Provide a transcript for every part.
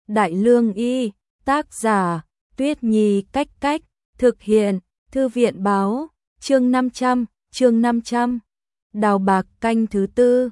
Đại Lương Y, tác giả, Tuyết Nhi cách cách, thực hiện, Thư viện báo, chương 500, Đào bạc canh thứ tư,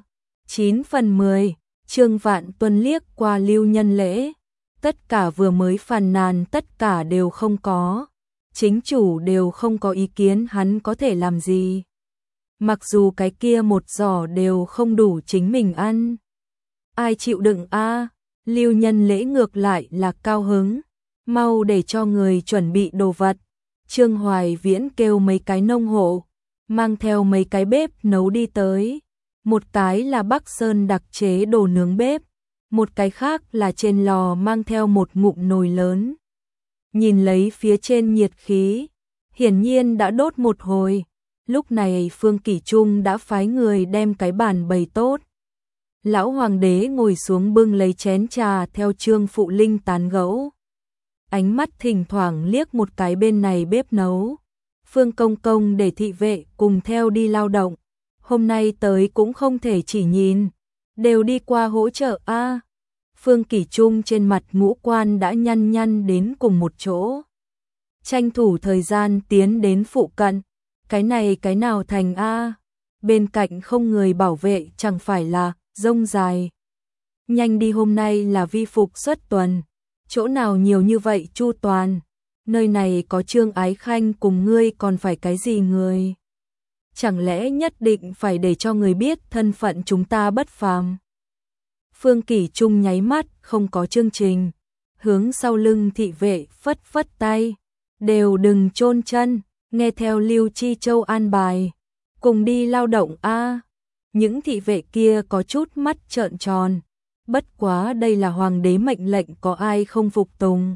9/10, Trương Vạn Tuân liếc qua Lưu Nhân Lễ, tất cả vừa mới phàn nàn tất cả đều không có, chính chủ đều không có ý kiến hắn có thể làm gì. Mặc dù cái kia một giỏ đều không đủ chính mình ăn. Ai chịu đựng a? Lưu Nhân Lễ ngược lại là cao hứng, mau để cho người chuẩn bị đồ vật. Trương Hoài Viễn kêu mấy cái nông hộ, mang theo mấy cái bếp nấu đi tới. Một cái là Bắc Sơn đặc chế đồ nướng bếp, một cái khác là trên lò mang theo một ngụm nồi lớn. Nhìn lấy phía trên nhiệt khí, hiển nhiên đã đốt một hồi. Lúc này Phương Kỷ Trung đã phái người đem cái bàn bày tốt. Lão Hoàng đế ngồi xuống bưng lấy chén trà theo Trương Phụ Linh tán gẫu. Ánh mắt thỉnh thoảng liếc một cái bên này bếp nấu. Phương Công Công để thị vệ cùng theo đi lao động. Hôm nay tới cũng không thể chỉ nhìn, đều đi qua hỗ trợ a. Phương Kỷ Trung trên mặt ngũ quan đã nhăn nhăn đến cùng một chỗ. Tranh thủ thời gian tiến đến phụ cận. Cái này cái nào thành a? Bên cạnh không người bảo vệ chẳng phải là rông dài. Nhanh đi, hôm nay là vi phục xuất tuần. Chỗ nào nhiều như vậy chu toàn. Nơi này có Trương Ái Khanh cùng ngươi còn phải cái gì người? Chẳng lẽ nhất định phải để cho người biết thân phận chúng ta bất phàm? Phương Kỷ Trung nháy mắt, không có chương trình. Hướng sau lưng thị vệ phất phất tay. Đều đừng chôn chân, nghe theo Lưu Chi Châu an bài. Cùng đi lao động a. Những thị vệ kia có chút mắt trợn tròn. Bất quá đây là hoàng đế mệnh lệnh, có ai không phục tùng.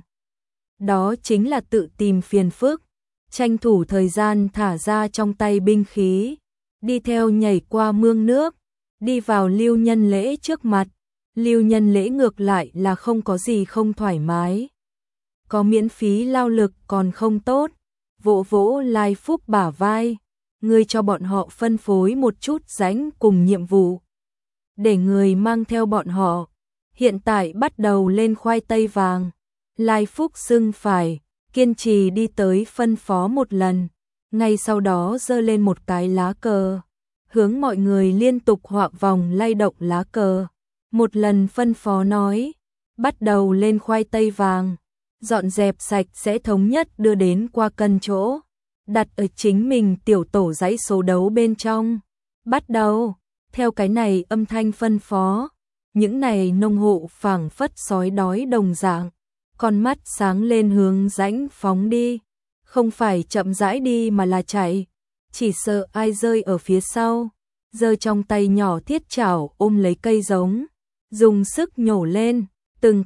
Đó chính là tự tìm phiền phức. Tranh thủ thời gian thả ra trong tay binh khí, đi theo nhảy qua mương nước, đi vào Lưu Nhân Lễ trước mặt. Lưu Nhân Lễ ngược lại là không có gì không thoải mái. Có miễn phí lao lực còn không tốt. Vỗ vỗ Lai Phúc bả vai, ngươi cho bọn họ phân phối một chút rãnh cùng nhiệm vụ. Để người mang theo bọn họ. Hiện tại bắt đầu lên khoai tây vàng. Lai Phúc xưng phải, kiên trì đi tới phân phó một lần. Ngay sau đó giơ lên một cái lá cờ. Hướng mọi người liên tục họa vòng lay động lá cờ. Một lần phân phó nói, bắt đầu lên khoai tây vàng. Dọn dẹp sạch sẽ thống nhất đưa đến qua cân chỗ. Đặt ở chính mình tiểu tổ dãy số đấu bên trong. Bắt đầu, theo cái này âm thanh phân phó. Những này nông hộ phảng phất sói đói đồng dạng. Con mắt sáng lên hướng rãnh phóng đi. Không phải chậm rãi đi mà là chạy. Chỉ sợ ai rơi ở phía sau. Giơ trong tay nhỏ thiết chảo ôm lấy cây giống. Dùng sức nhổ lên. Từng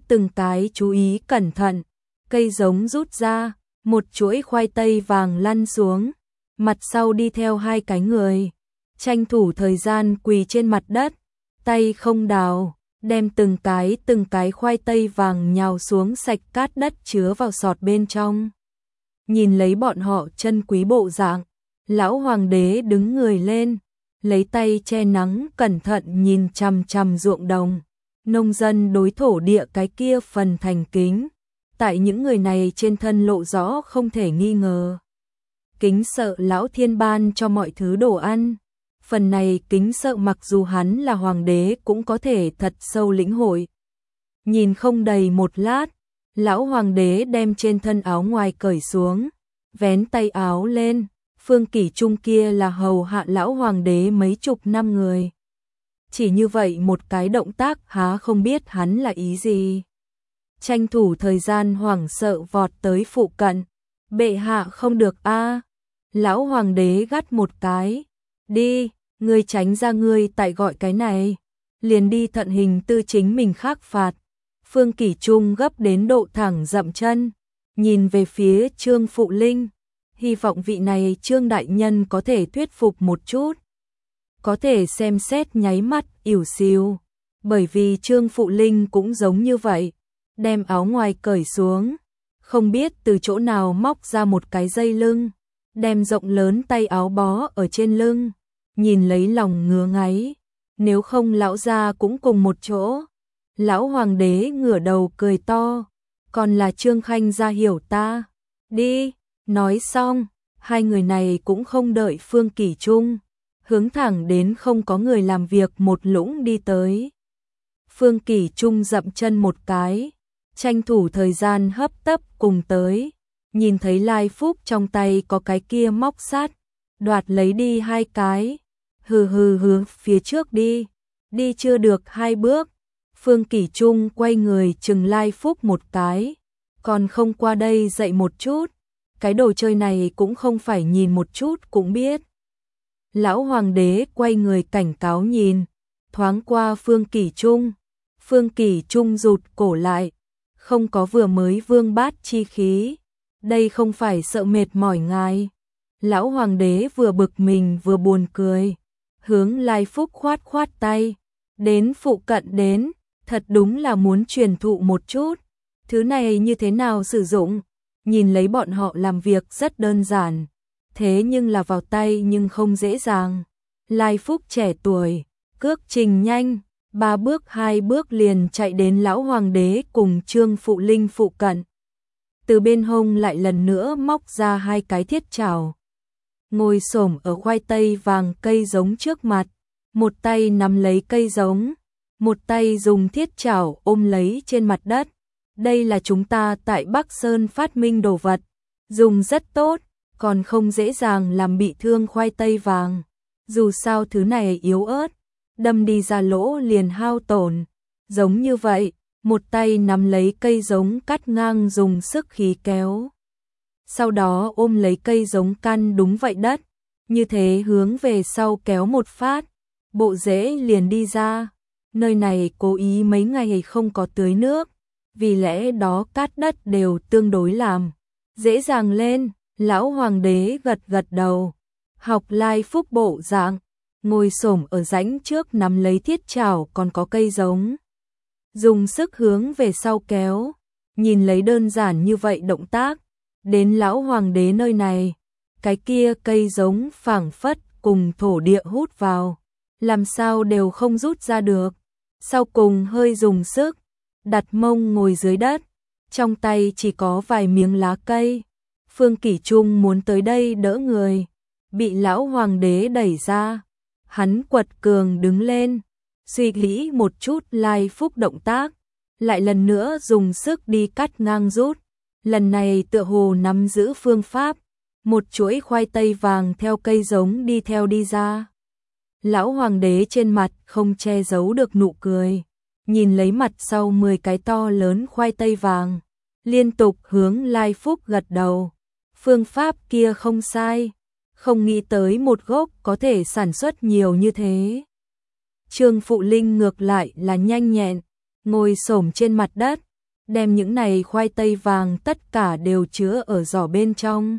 cái chú ý cẩn thận. Cây giống rút ra. Một chuỗi khoai tây vàng lăn xuống. Mặt sau đi theo hai cái người. Tranh thủ thời gian quỳ trên mặt đất. Tay không đào. Đem từng cái khoai tây vàng nhào xuống sạch cát đất chứa vào sọt bên trong. Nhìn lấy bọn họ chân quý bộ dạng. Lão Hoàng đế đứng người lên. Lấy tay che nắng cẩn thận nhìn chằm chằm ruộng đồng. Nông dân đối thổ địa cái kia phần thành kính. Tại những người này trên thân lộ rõ không thể nghi ngờ. Kính sợ lão thiên ban cho mọi thứ đồ ăn. Phần này kính sợ mặc dù hắn là hoàng đế cũng có thể thật sâu lĩnh hội. Nhìn không đầy một lát, lão hoàng đế đem trên thân áo ngoài cởi xuống, vén tay áo lên. Phương Kỷ Trung kia là hầu hạ lão hoàng đế mấy chục năm người. Chỉ như vậy một cái động tác há không biết hắn là ý gì. Tranh thủ thời gian hoảng sợ vọt tới phụ cận. Bệ hạ không được a. Lão hoàng đế gắt một cái. Đi, ngươi tránh ra, ngươi tại gọi cái này. Liền đi thận hình tư chính mình khác phạt. Phương Kỷ Trung gấp đến độ thẳng dậm chân. Nhìn về phía Trương Phụ Linh. Hy vọng vị này Trương đại nhân có thể thuyết phục một chút. Có thể xem xét nháy mắt ỉu xìu. Bởi vì Trương Phụ Linh cũng giống như vậy. Đem áo ngoài cởi xuống. Không biết từ chỗ nào móc ra một cái dây lưng. Đem rộng lớn tay áo bó ở trên lưng. Nhìn lấy lòng ngứa ngáy. Nếu không lão gia cũng cùng một chỗ. Lão hoàng đế ngửa đầu cười to, còn là Trương Khanh ra hiểu ta. Đi, nói xong, hai người này cũng không đợi Phương Kỷ Trung, hướng thẳng đến không có người làm việc một lũng đi tới. Phương Kỷ Trung dậm chân một cái, tranh thủ thời gian hấp tấp cùng tới, nhìn thấy Lai Phúc trong tay có cái kia móc sắt, đoạt lấy đi hai cái, hừ hừ hướng phía trước đi chưa được hai bước, Phương Kỷ Trung quay người chừng Lai Phúc một cái, còn không qua đây dạy một chút, cái đồ chơi này cũng không phải nhìn một chút cũng biết. Lão hoàng đế quay người cảnh cáo nhìn, thoáng qua Phương Kỷ Trung, Phương Kỷ Trung rụt cổ lại, không có vừa mới vương bát chi khí, đây không phải sợ mệt mỏi ngài. Lão hoàng đế vừa bực mình vừa buồn cười, hướng Lai Phúc khoát khoát tay, đến phụ cận đến, thật đúng là muốn truyền thụ một chút, thứ này như thế nào sử dụng, nhìn lấy bọn họ làm việc rất đơn giản, thế nhưng là vào tay nhưng không dễ dàng. Lai Phúc trẻ tuổi, cước trình nhanh, 3 bước 2 bước liền chạy đến lão hoàng đế cùng Trương Phụ Linh phụ cận. Từ bên hông lại lần nữa móc ra hai cái thiết chảo. Ngồi xổm ở khoai tây vàng cây giống trước mặt, một tay nắm lấy cây giống, một tay dùng thiết chảo ôm lấy trên mặt đất. Đây là chúng ta tại Bắc Sơn phát minh đồ vật, dùng rất tốt, còn không dễ dàng làm bị thương khoai tây vàng. Dù sao thứ này yếu ớt, đâm đi ra lỗ liền hao tổn. Giống như vậy, một tay nắm lấy cây giống cắt ngang dùng sức khí kéo. Sau đó ôm lấy cây giống căn đúng vậy đất, như thế hướng về sau kéo một phát, bộ rễ liền đi ra. Nơi này cố ý mấy ngày không có tưới nước, vì lẽ đó cát đất đều tương đối làm dễ dàng lên. Lão hoàng đế gật gật đầu, học Lai Phúc bộ dạng, ngồi xổm ở rãnh trước nắm lấy thiết chảo còn có cây giống, dùng sức hướng về sau kéo. Nhìn lấy đơn giản như vậy động tác, đến lão hoàng đế nơi này, cái kia cây giống phảng phất cùng thổ địa hút vào, làm sao đều không rút ra được. Sau cùng hơi dùng sức, đặt mông ngồi dưới đất, trong tay chỉ có vài miếng lá cây. Phương Kỷ Trung muốn tới đây đỡ người, bị lão hoàng đế đẩy ra. Hắn quật cường đứng lên, suy nghĩ một chút Lai Phúc động tác, lại lần nữa dùng sức đi cắt ngang rút. Lần này tựa hồ nắm giữ phương pháp, một chuỗi khoai tây vàng theo cây giống đi theo đi ra. Lão hoàng đế trên mặt không che giấu được nụ cười, nhìn lấy mặt sau 10 cái to lớn khoai tây vàng, liên tục hướng Lai Phúc gật đầu. Phương pháp kia không sai, không nghĩ tới một gốc có thể sản xuất nhiều như thế. Trương Phụ Linh ngược lại là nhanh nhẹn, ngồi xổm trên mặt đất, đem những này khoai tây vàng tất cả đều chứa ở giỏ bên trong.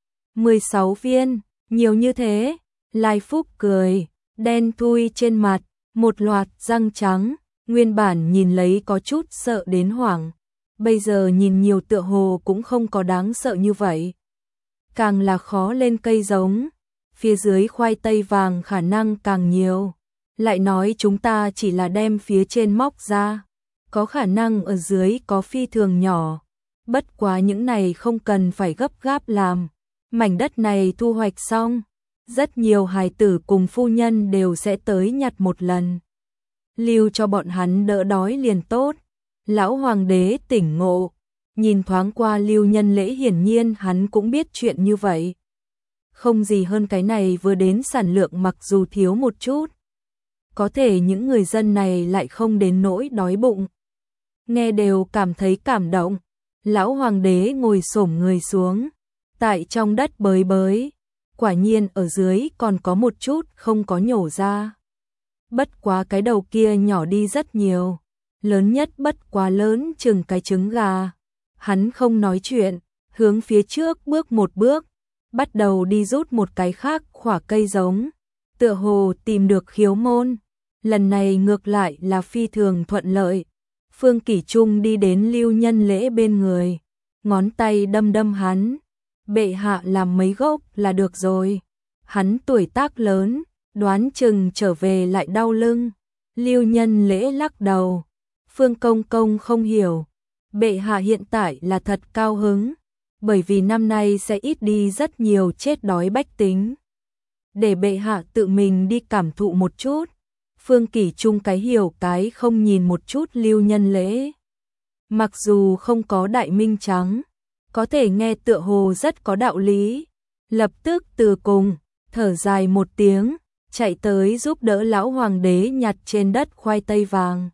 16 viên, nhiều như thế. Lai Phúc cười, đen thui trên mặt, một loạt răng trắng, nguyên bản nhìn lấy có chút sợ đến hoảng, bây giờ nhìn nhiều tựa hồ cũng không có đáng sợ như vậy. Càng là khó lên cây giống, phía dưới khoai tây vàng khả năng càng nhiều. Lại nói chúng ta chỉ là đem phía trên móc ra, có khả năng ở dưới có phi thường nhỏ. Bất quá những này không cần phải gấp gáp làm. Mảnh đất này thu hoạch xong, rất nhiều hài tử cùng phu nhân đều sẽ tới nhặt một lần. Lưu cho bọn hắn đỡ đói liền tốt. Lão hoàng đế tỉnh ngộ, nhìn thoáng qua Lưu Nhân Lễ, hiển nhiên hắn cũng biết chuyện như vậy. Không gì hơn cái này, vừa đến sản lượng mặc dù thiếu một chút, có thể những người dân này lại không đến nỗi đói bụng. Nghe đều cảm thấy cảm động. Lão hoàng đế ngồi xổm người xuống, tại trong đất bới bới, quả nhiên ở dưới còn có một chút không có nhổ ra. Bất quá cái đầu kia nhỏ đi rất nhiều, lớn nhất bất quá lớn chừng cái trứng gà. Hắn không nói chuyện, hướng phía trước bước một bước, bắt đầu đi rút một cái khác khỏa cây giống, tựa hồ tìm được khiếu môn. Lần này ngược lại là phi thường thuận lợi. Phương Kỷ Trung đi đến Lưu Nhân Lễ bên người, ngón tay đâm đâm hắn. Bệ hạ làm mấy gốc là được rồi. Hắn tuổi tác lớn, đoán chừng trở về lại đau lưng. Lưu Nhân Lễ lắc đầu. Phương Công Công không hiểu, bệ hạ hiện tại là thật cao hứng, bởi vì năm nay sẽ ít đi rất nhiều chết đói bách tính. Để bệ hạ tự mình đi cảm thụ một chút. Phương Kỷ Trung cái hiểu cái không nhìn một chút Lưu Nhân Lễ. Mặc dù không có đại minh trắng, có thể nghe tựa hồ rất có đạo lý. Lập tức từ cùng, thở dài một tiếng, chạy tới giúp đỡ lão hoàng đế nhặt trên đất khoai tây vàng.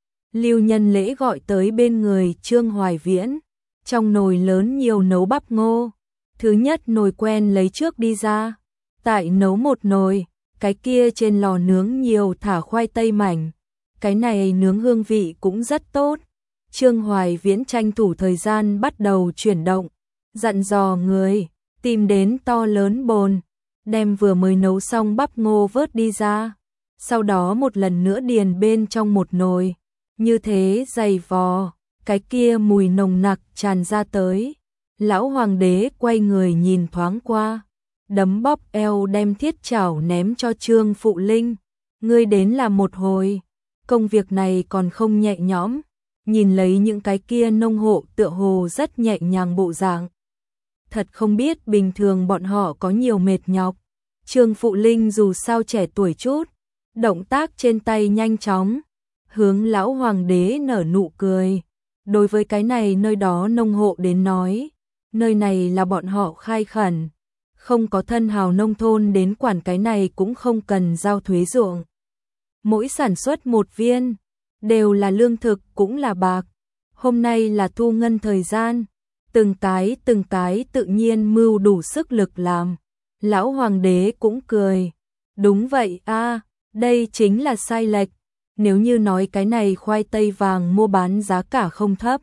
Lưu Nhân Lễ gọi tới bên người Trương Hoài Viễn, trong nồi lớn nhiều nấu bắp ngô. Thứ nhất nồi quen lấy trước đi ra, tại nấu một nồi, cái kia trên lò nướng nhiều thả khoai tây mảnh, cái này nướng hương vị cũng rất tốt. Trương Hoài Viễn tranh thủ thời gian bắt đầu chuyển động, dặn dò người, tìm đến to lớn bồn, đem vừa mới nấu xong bắp ngô vớt đi ra, sau đó một lần nữa điền bên trong một nồi, như thế dày vò, cái kia mùi nồng nặc tràn ra tới. Lão hoàng đế quay người nhìn thoáng qua, đấm bóp eo đem thiết chảo ném cho Trương Phụ Linh. Ngươi đến là một hồi, công việc này còn không nhẹ nhõm, nhìn lấy những cái kia nông hộ tựa hồ rất nhẹ nhàng bộ dạng. Thật không biết bình thường bọn họ có nhiều mệt nhọc. Trương Phụ Linh dù sao trẻ tuổi chút, động tác trên tay nhanh chóng, hướng lão hoàng đế nở nụ cười. Đối với cái này nơi đó nông hộ đến nói, nơi này là bọn họ khai khẩn, không có thân hào nông thôn đến quản cái này cũng không cần giao thuế ruộng. Mỗi sản xuất một viên, đều là lương thực cũng là bạc. Hôm nay là thu ngân thời gian, từng cái tự nhiên mưu đủ sức lực làm. Lão hoàng đế cũng cười, đúng vậy a, đây chính là sai lệch. Nếu như nói cái này khoai tây vàng mua bán giá cả không thấp,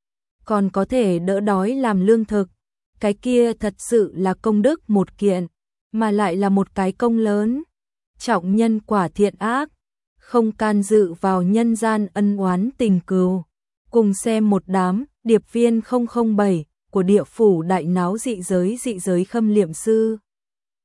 còn có thể đỡ đói làm lương thực, cái kia thật sự là công đức một kiện, mà lại là một cái công lớn. Trọng nhân quả thiện ác, không can dự vào nhân gian ân oán tình cừu. Cùng xem một đám điệp viên 007 của địa phủ đại náo dị giới khâm liệm sư.